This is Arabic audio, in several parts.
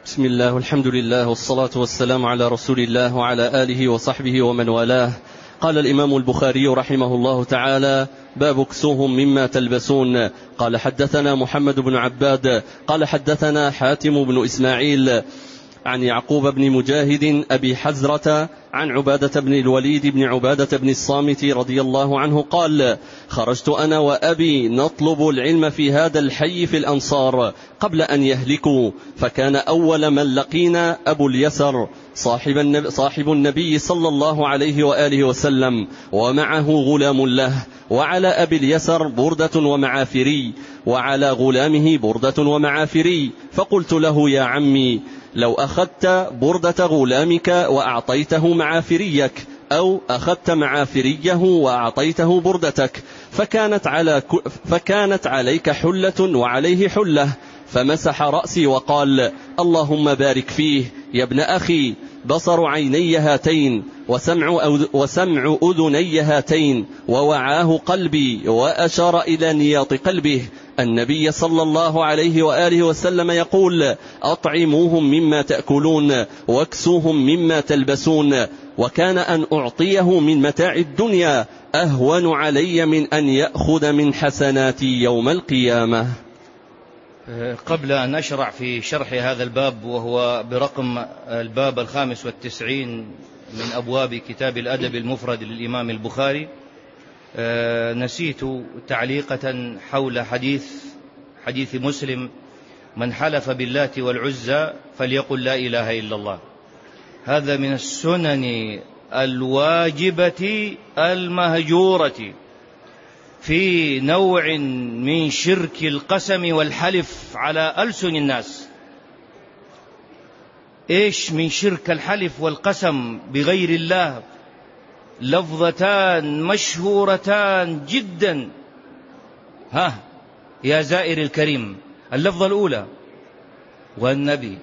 بسم الله والحمد لله والصلاة والسلام على رسول الله وعلى آله وصحبه ومن والاه. قال الإمام البخاري رحمه الله تعالى: باب كسوهم مما تلبسون. قال حدثنا محمد بن عباد قال حدثنا حاتم بن إسماعيل عن يعقوب بن مجاهد أبي حزرة عن عبادة بن الوليد بن عبادة بن الصامت رضي الله عنه قال: خرجت أنا وأبي نطلب العلم في هذا الحي في الأنصار قبل أن يهلكوا، فكان أول من لقينا أبو اليسر صاحب النبي صلى الله عليه وآله وسلم، ومعه غلام له، وعلى أبي اليسر بردة ومعافري، وعلى غلامه بردة ومعافري. فقلت له: يا عمي، لو أخذت بردة غلامك وأعطيته معافريك، أو أخذت معافريه وأعطيته بردتك، فكانت عليك حلة وعليه حلة. فمسح رأسي وقال: اللهم بارك فيه يا ابن أخي، بصر عيني هاتين وسمع أذني هاتين، ووعاه قلبي. وأشار إلى نياط قلبه. النبي صلى الله عليه وآله وسلم يقول: أطعموهم مما تأكلون واكسوهم مما تلبسون. وكان أن أعطيه من متاع الدنيا أهون علي من أن يأخذ من حسناتي يوم القيامة. قبل أن أشرع في شرح هذا الباب، وهو برقم الباب 95 من أبواب كتاب الأدب المفرد للإمام البخاري، نسيت تعليقة حول حديث مسلم: من حلف باللات والعزى فليقل لا إله إلا الله. هذا من السنن الواجبة المهجورة في نوع من شرك القسم والحلف على ألسن الناس. إيش من شرك الحلف والقسم بغير الله؟ لفظتان مشهورتان جدا. يا زائر الكريم، اللفظة الأولى: والنبي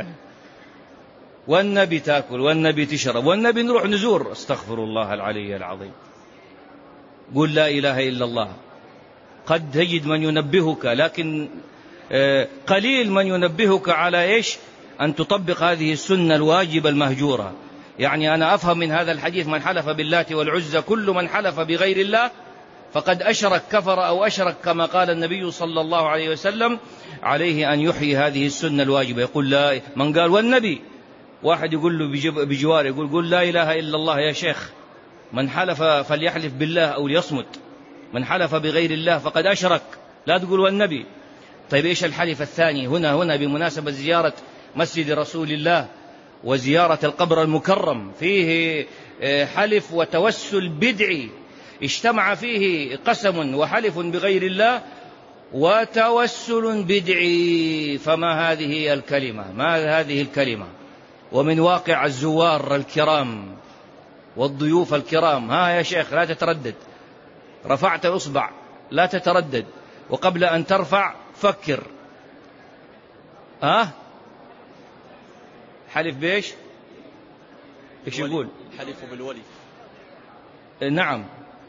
والنبي تأكل، والنبي تشرب، والنبي نروح نزور. استغفر الله العلي العظيم. قل لا إله إلا الله. قد تجد من ينبهك، لكن قليل من ينبهك على إيش؟ أن تطبق هذه السنة الواجبة المهجورة. يعني أنا أفهم من هذا الحديث: من حلف باللات والعزى، كل من حلف بغير الله فقد أشرك، كفر أو أشرك، كما قال النبي صلى الله عليه وسلم: عليه أن يحيي هذه السنة الواجبة. يقول لا، من قال والنبي، واحد يقول له بجواره، يقول: قل لا إله إلا الله يا شيخ. من حلف فليحلف بالله أو ليصمت. من حلف بغير الله فقد أشرك، لا تقول والنبي. طيب إيش الحلف الثاني؟ هنا بمناسبة زيارة مسجد رسول الله وزيارة القبر المكرم، فيه حلف وتوسل بدعي، اجتمع فيه قسم وحلف بغير الله وتوسل بدعي. فما هذه الكلمة؟ ما هذه الكلمة؟ ومن واقع الزوار الكرام والضيوف الكرام، يا شيخ لا تتردد، رفعت الأصبع لا تتردد، وقبل أن ترفع فكر. حلف بإيش؟ إيش يقول؟ حلف بالولي. نعم.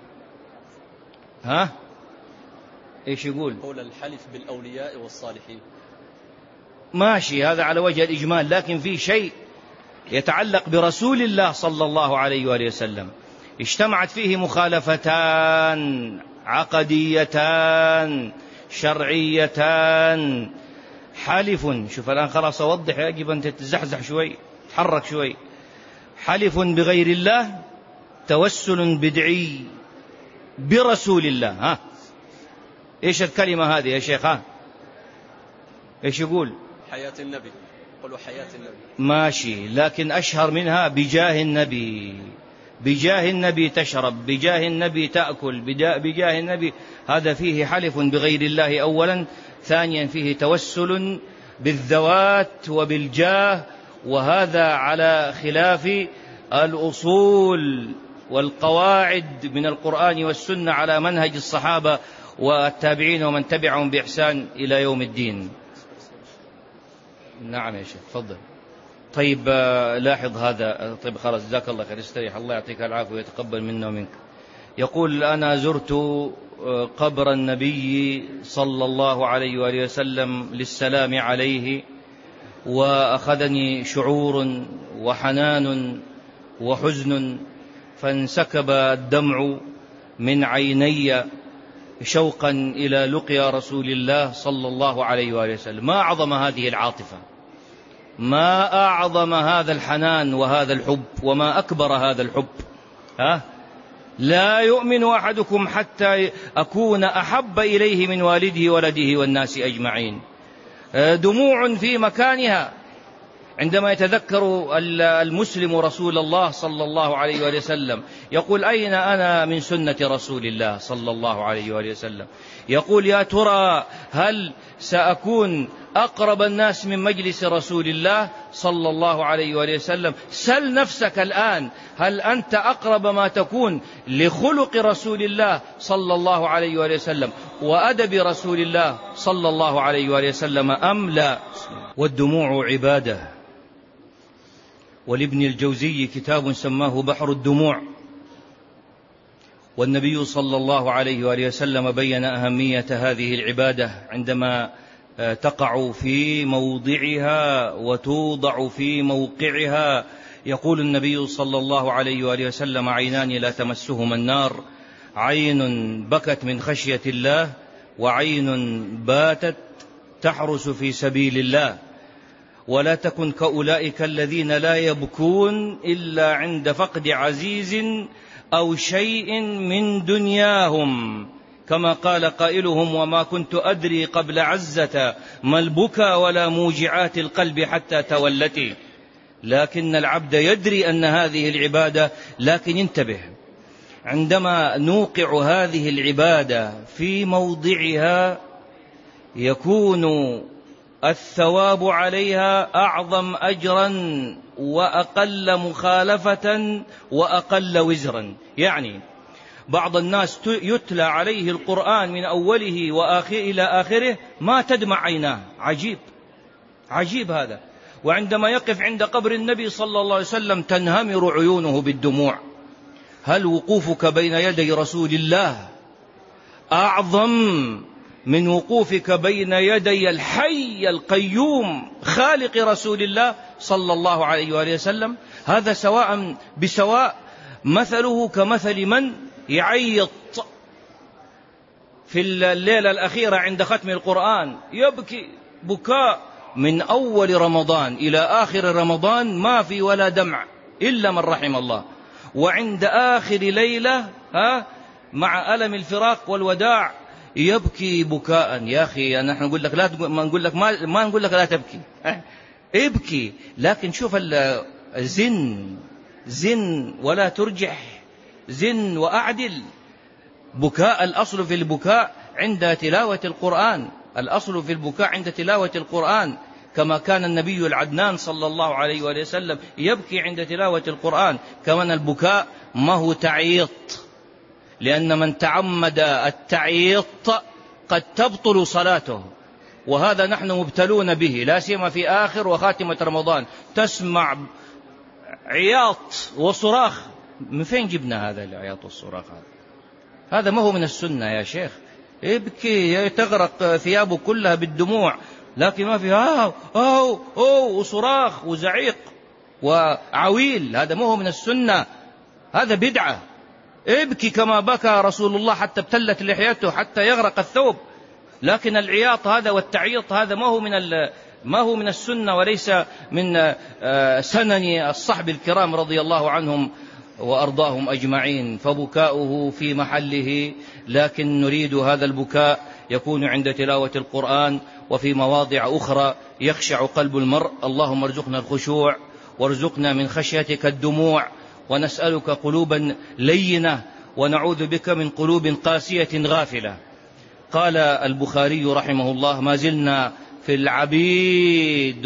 إيش يقول؟ قول الحلف بالأولياء والصالحين. ماشي، هذا على وجه الإجمال، لكن في شيء يتعلق برسول الله صلى الله عليه وآله وسلم اجتمعت فيه مخالفتان عقديتان شرعيتان. حلف، شوف الآن خلاص أوضح، يجب أن تتزحزح شوي، تحرك شوي. حلف بغير الله، توسل بدعي برسول الله. إيش الكلمة هذه يا شيخ؟ إيش يقول؟ حياة النبي. قلوا حياة النبي. ماشي، لكن أشهر منها بجاه النبي. بجاه النبي تشرب، بجاه النبي تأكل، بجاه النبي. هذا فيه حلف بغير الله أولا. ثانيا فيه توسل بالذوات وبالجاه، وهذا على خلاف الأصول والقواعد من القرآن والسنة على منهج الصحابة والتابعين ومن تبعهم بإحسان إلى يوم الدين. نعم يا شيخ، تفضل. طيب لاحظ هذا. طيب خلاص، جزاك الله خير، استريح، الله يعطيك العافية ويتقبل منا ومنك. يقول: أنا زرت قبر النبي صلى الله عليه وآله وسلم للسلام عليه، وأخذني شعور وحنان وحزن، فانسكب الدمع من عيني شوقا إلى لقيا رسول الله صلى الله عليه وآله وسلم. ما أعظم هذه العاطفة، ما أعظم هذا الحنان وهذا الحب، وما أكبر هذا الحب. لا يؤمن أحدكم حتى أكون أحب إليه من والده ولده والناس أجمعين. دموع في مكانها عندما يتذكر المسلم رسول الله صلى الله عليه وآله وسلم، يقول أين أنا من سنة رسول الله صلى الله عليه وآله وسلم؟ يقول يا ترى هل سأكون أقرب الناس من مجلس رسول الله صلى الله عليه وآله وسلم؟ سل نفسك الآن، هل أنت أقرب ما تكون لخلق رسول الله صلى الله عليه وآله وسلم وأدب رسول الله صلى الله عليه وآله وسلم أم لا؟ والدموع عبادة. ولابن الجوزي كتاب سماه بحر الدموع، والنبي صلى الله عليه وآله وسلم بين أهمية هذه العبادة عندما تقع في موضعها وتوضع في موقعها. يقول النبي صلى الله عليه وآله وسلم: عينان لا تمسهما النار، عين بكت من خشية الله، وعين باتت تحرس في سبيل الله. ولا تكن كأولئك الذين لا يبكون إلا عند فقد عزيز أو شيء من دنياهم، كما قال قائلهم: وما كنت أدري قبل عزة ما البكى ولا موجعات القلب حتى تولتي. لكن العبد يدري أن هذه العبادة، لكن انتبه، عندما نوقع هذه العبادة في موضعها يكون الثواب عليها أعظم أجرا وأقل مخالفة وأقل وزرا. يعني بعض الناس يتلى عليه القرآن من أوله إلى آخره ما تدمع عيناه، عجيب هذا. وعندما يقف عند قبر النبي صلى الله عليه وسلم تنهمر عيونه بالدموع. هل وقوفك بين يدي رسول الله أعظم من وقوفك بين يدي الحي القيوم خالق رسول الله صلى الله عليه وآله وسلم؟ هذا سواء بسواء، مثله كمثل من يعيط في الليلة الأخيرة عند ختم القرآن، يبكي بكاء من أول رمضان إلى آخر رمضان ما في ولا دمع إلا من رحم الله، وعند آخر ليلة مع ألم الفراق والوداع يبكي بكاء. يا أخي نحن نقول لك ما نقول لك لا تبكي، ابكي، لكن شوف زن ولا ترجح، زن وأعدل. بكاء الأصل في البكاء عند تلاوة القرآن، الأصل في البكاء عند تلاوة القرآن، كما كان النبي العدنان صلى الله عليه وآله وسلم يبكي عند تلاوة القرآن. كمان البكاء ما هو تعيط، لأن من تعمد التعيط قد تبطل صلاته، وهذا نحن مبتلون به، لا سيما في آخر وخاتمة رمضان. تسمع عياط وصراخ، من فين جبنا هذا العياط والصراخ؟ هذا ما هو من السنة يا شيخ. ابكي تغرق ثيابه كلها بالدموع، لكن ما في وصراخ وزعيق وعويل، هذا ما هو من السنة، هذا بدعة. ابكي كما بكى رسول الله حتى ابتلت لحيته حتى يغرق الثوب، لكن العياط هذا والتعيط هذا ما هو من السنة، وليس من سنن الصحب الكرام رضي الله عنهم وأرضاهم أجمعين. فبكاؤه في محله، لكن نريد هذا البكاء يكون عند تلاوة القرآن وفي مواضع أخرى يخشع قلب المرء. اللهم ارزقنا الخشوع، وارزقنا من خشيتك الدموع، ونسألك قلوبا لينة، ونعوذ بك من قلوب قاسية غافلة. قال البخاري رحمه الله: ما زلنا في العبيد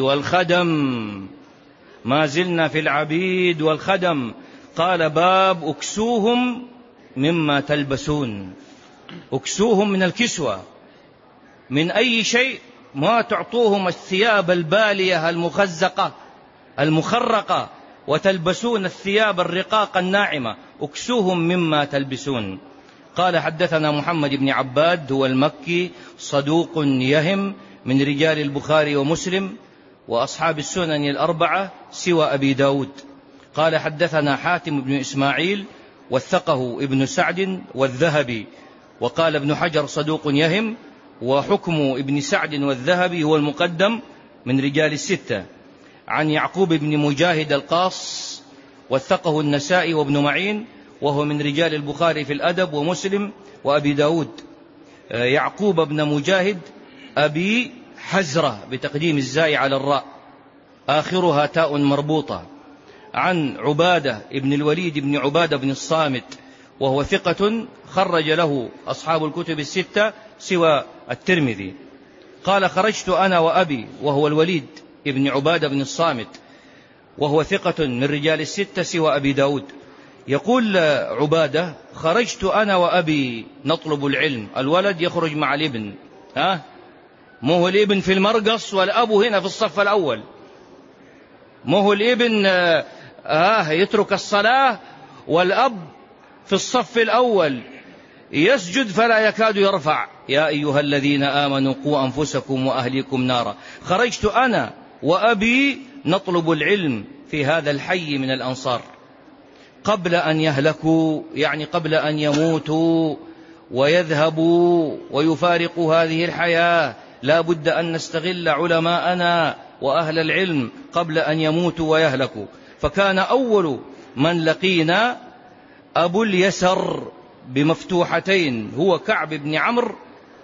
والخدم، قال: باب أكسوهم مما تلبسون. أكسوهم من الكسوة، من أي شيء، ما تعطوهم الثياب البالية المخزقة المخرقة، وتلبسون الثياب الرقاق الناعمة. أكسوهم مما تلبسون. قال: حدثنا محمد بن عباد هو المكي، صدوق يهم، من رجال البخاري ومسلم، وأصحاب السنن الأربعة سوى أبي داود. قال حدثنا حاتم بن إسماعيل وثقه ابن سعد والذهبي، وقال ابن حجر صدوق يهم، وحكم ابن سعد والذهبي هو المقدم من رجال الستة. عن يعقوب بن مجاهد القاص وثقه النسائي وابن معين، وهو من رجال البخاري في الأدب ومسلم وأبي داود. يعقوب بن مجاهد أبي حزرة بتقديم الزاي على الراء آخرها تاء مربوطة. عن عبادة ابن الوليد بن عبادة بن الصامت، وهو ثقة خرج له أصحاب الكتب الستة سوى الترمذي. قال خرجت أنا وأبي، وهو الوليد ابن عبادة بن الصامت، وهو ثقة من رجال الستة سوى أبي داود. يقول عبادة خرجت أنا وأبي نطلب العلم. الولد يخرج مع الابن، مو هو الابن في المرقص والأب هنا في الصف الأول، مو هو الابن يترك الصلاة والأب في الصف الأول يسجد فلا يكاد يرفع. يا أيها الذين آمنوا قوا أنفسكم وأهليكم نارا. خرجت أنا وأبي نطلب العلم في هذا الحي من الأنصار قبل أن يهلكوا، يعني قبل أن يموتوا ويذهبوا ويفارقوا هذه الحياة. لا بد أن نستغل علماءنا وأهل العلم قبل أن يموتوا ويهلكوا. فكان أول من لقينا أبو اليسر بمفتوحتين، هو كعب بن عمرو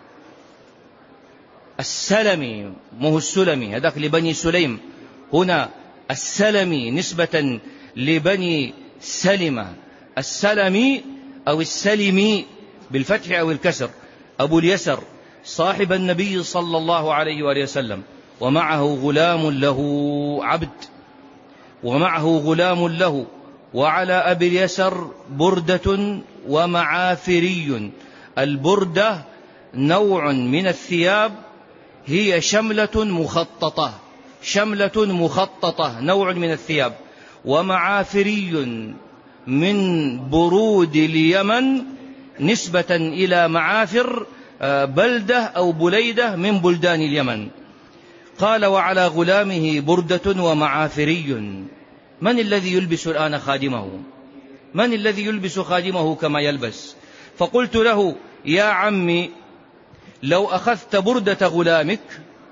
السلمي، مو السلمي، هذاك لبني سليم، هنا السلمي نسبة لبني سلمة، السلمي أو السلمي بالفتح أو الكسر. أبو اليسر صاحب النبي صلى الله عليه وآله وسلم، ومعه غلام له عبد، ومعه غلام له، وعلى أبي اليسر بردة ومعافري. البردة نوع من الثياب، هي شملة مخططة، شملة مخططة نوع من الثياب. ومعافري من برود اليمن نسبة إلى معافر بلدة أو بليدة من بلدان اليمن. قال وعلى غلامه بردة ومعافري. من الذي يلبس الآن خادمه؟ من الذي يلبس خادمه كما يلبس؟ فقلت له يا عمي لو أخذت بردة غلامك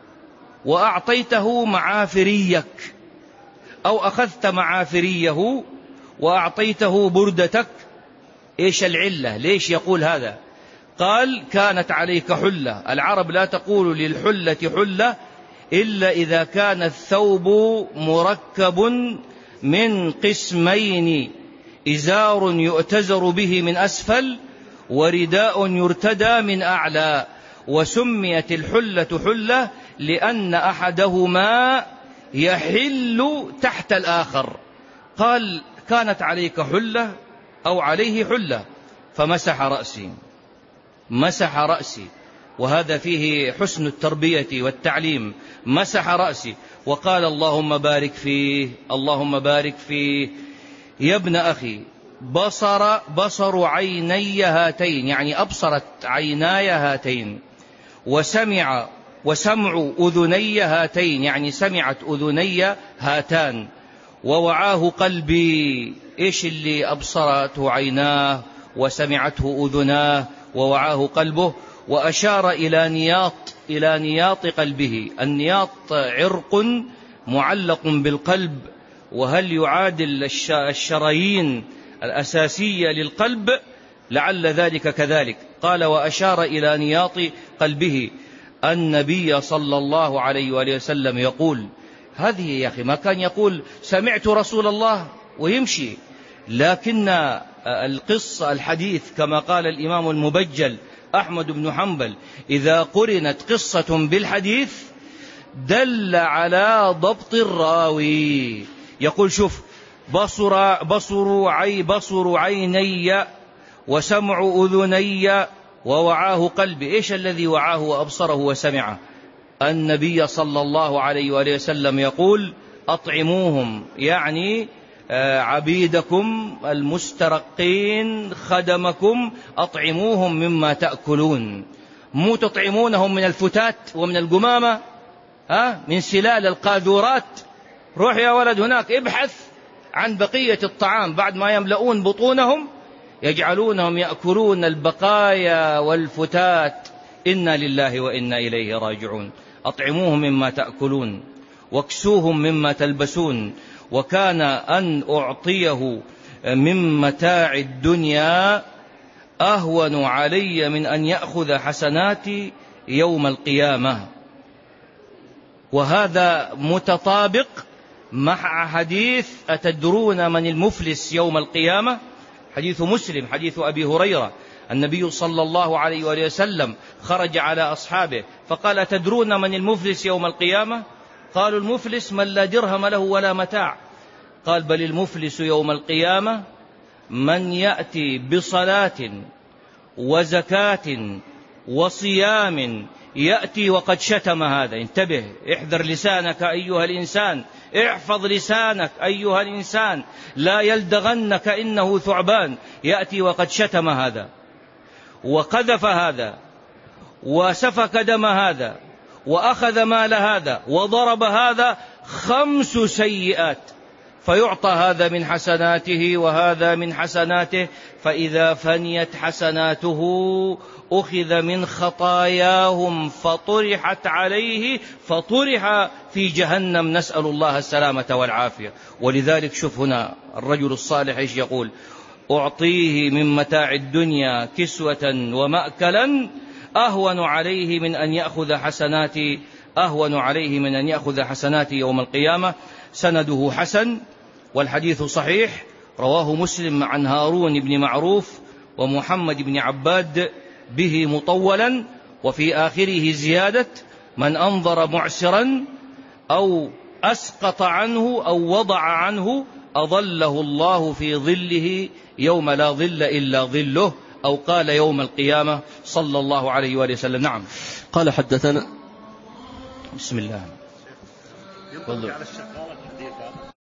وأعطيته معافريك، أو أخذت معافريه وأعطيته بردتك، إيش العلة؟ ليش يقول هذا؟ قال كانت عليك حلة. العرب لا تقول للحلة حلة إلا إذا كان الثوب مركب من قسمين، إزار يؤتزر به من أسفل ورداء يرتدى من أعلى. وسميت الحلة حلة لأن أحدهما يحل تحت الآخر. قال كانت عليك حلة أو عليه حلة، فمسح رأسي، مسح رأسي، وهذا فيه حسن التربية والتعليم. مسح رأسي وقال اللهم بارك فيه، اللهم بارك فيه. يا ابن أخي بصر عيني هاتين، يعني أبصرت عيناي هاتين، وسمع أذني هاتين، يعني سمعت أذني هاتان، ووعاه قلبي. إيش اللي أبصرته عيناه وسمعته أذناه ووعاه قلبه؟ وأشار إلى نياط قلبه. النياط عرق معلق بالقلب، وهل يعادل الشرايين الأساسية للقلب؟ لعل ذلك كذلك. قال وأشار إلى نياط قلبه. النبي صلى الله عليه وآله وسلم يقول، هذه يا أخي ما كان يقول سمعت رسول الله ويمشي، لكن القصة الحديث كما قال الإمام المبجل أحمد بن حنبل إذا قرنت قصة بالحديث دل على ضبط الراوي. يقول شوف بصر عيني وسمع أذني ووعاه قلبي. إيش الذي وعاه وأبصره وسمعه؟ النبي صلى الله عليه وآله وسلم يقول أطعموهم، يعني عبيدكم المسترقين خدمكم أطعموهم مما تأكلون، مو تطعمونهم من الفتات ومن القمامة. من سلال القاذورات. روح يا ولد هناك ابحث عن بقية الطعام، بعد ما يملؤون بطونهم يجعلونهم يأكلون البقايا والفتات. إنا لله وإنا إليه راجعون. أطعموهم مما تأكلون واكسوهم مما تلبسون، وكان أن أعطيه من متاع الدنيا أهون علي من أن يأخذ حسناتي يوم القيامة. وهذا متطابق مع حديث أتدرون من المفلس يوم القيامة؟ حديث مسلم، حديث أبي هريرة. النبي صلى الله عليه وآله وسلم خرج على أصحابه فقال: أتدرون من المفلس يوم القيامة؟ قالوا: المفلس من لا درهم له ولا متاع. قال: بل المفلس يوم القيامة من يأتي بصلاة وزكاة وصيام يأتي وقد شتم هذا. انتبه، احذر لسانك أيها الإنسان، احفظ لسانك أيها الإنسان، لا يلدغنك إنه ثعبان. يأتي وقد شتم هذا وقذف هذا وسفك دم هذا وأخذ مال هذا وضرب هذا 5 سيئات، فيعطى هذا من حسناته وهذا من حسناته، فإذا فنيت حسناته أخذ من خطاياهم فطرحت عليه فطرح في جهنم، نسأل الله السلامة والعافية. ولذلك شوف هنا الرجل الصالح إيش يقول: أعطيه من متاع الدنيا كسوة ومأكلا أهون عليه من أن يأخذ حسناتي يوم القيامة. سنده حسن والحديث صحيح، رواه مسلم عن هارون بن معروف ومحمد بن عباد به مطولا، وفي آخره زيادة: من أنظر معسرا أو أسقط عنه أو وضع عنه أظله الله في ظله يوم لا ظل إلا ظله، أو قال يوم القيامة صلى الله عليه وآله وسلم. نعم. قال حدثنا بسم الله.